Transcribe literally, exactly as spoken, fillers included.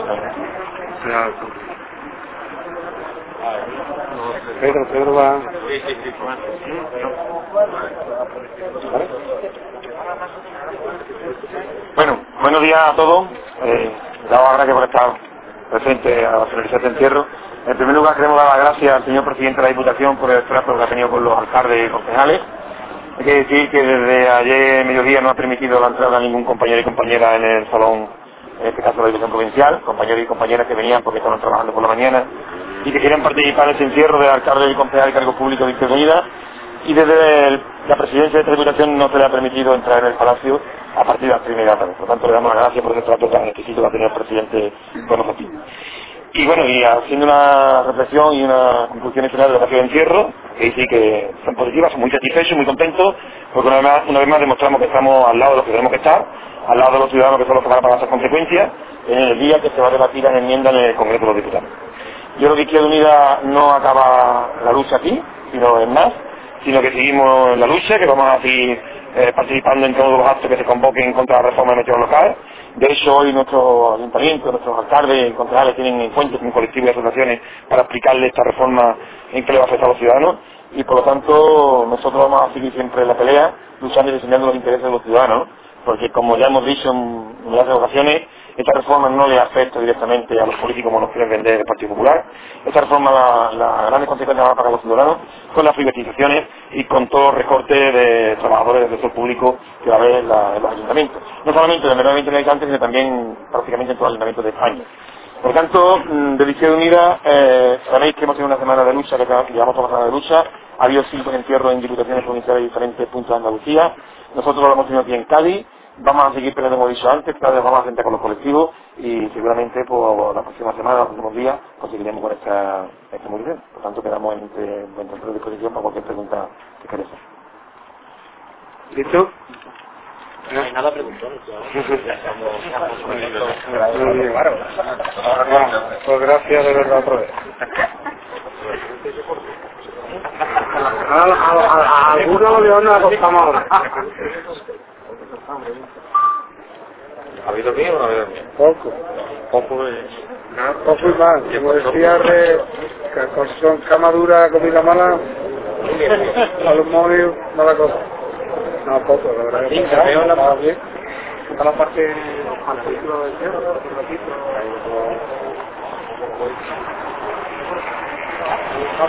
Ya. Pedro, Pedro va... Sí, sí, sí. ¿Vale? Bueno, buenos días a todos. Eh, damos las gracias por estar presente a la finalización de entierro. En primer lugar, queremos dar las gracias al señor presidente de la Diputación por el trato que ha tenido con los alcaldes y concejales. Hay que decir que desde ayer mediodía no ha permitido la entrada a ningún compañero y compañera en el salón, en este caso de la Diputación Provincial, compañeros y compañeras que venían porque estaban trabajando por la mañana y que querían participar en este entierro de alcalde y concejal y cargos públicos de Izquierda Unida. Y desde el- la presidencia de esta Diputación no se le ha permitido entrar en el Palacio a partir de las tres de la tarde. Por lo tanto, le damos las gracias por ese trato tan exquisito que ha tenido el presidente con nosotros. Y bueno, y haciendo una reflexión y una conclusión final de lo que ha sido el encierro, que sí que son positivas, son muy satisfechos, muy contentos, porque una vez, más, una vez más demostramos que estamos al lado de los que tenemos que estar, al lado de los ciudadanos que son los que van a pagar esas consecuencias, en el día que se va a debatir la enmienda en el Congreso de los Diputados. Yo creo que Izquierda Unida no acaba la lucha aquí, sino en más, sino que seguimos en la lucha, que vamos a seguir eh, participando en todos los actos que se convoquen contra la reforma de nuestro local. De hecho, hoy nuestro ayuntamiento, nuestros alcaldes y concejales tienen encuentros con colectivos y asociaciones para explicarle esta reforma en qué le va a afectar a los ciudadanos. Y por lo tanto, nosotros vamos a seguir siempre en la pelea, luchando y defendiendo los intereses de los ciudadanos, porque como ya hemos dicho en muchas ocasiones, esta reforma no le afecta directamente a los políticos como nos quieren vender el Partido Popular. Esta reforma, la, la grandes consecuencias va a pagar los ciudadanos con las privatizaciones y con todo el recorte de trabajadores del sector público que va a haber en, la- en los ayuntamientos. No solamente en el medio ambiente de Alicante, sino también prácticamente en todos los ayuntamientos de España. Por tanto, mm, de Izquierda Unida, eh, sabéis que hemos tenido una semana de lucha, que que llevamos toda una semana de lucha. Ha habido cinco encierros en diputaciones provinciales de diferentes puntos de Andalucía. Nosotros lo hemos tenido aquí en Cádiz. Vamos a seguir peleando, como he dicho antes, cada vez vamos a sentar con los colectivos y seguramente por la próxima semana, los próximos días, conseguiremos con esta, esta movilización. Por tanto, quedamos en, en, en nuestra disposición para cualquier pregunta que queráis hacer. ¿Listo? No hay nada preguntado, ya estamos, estamos Muy bien. Pues gracias de verdad otra vez. A, a, a, a algunos lo de nos acostamos ahora. ¿Ha habido bien o no ha habido bien? Poco. Poco es... Nada, poco y más. Como decía, re, que con son cama dura, comida mala, a los móviles, mala cosa. No, poco, la verdad que poco. Veo la bien. Está la parte al círculo del cielo, un ratito.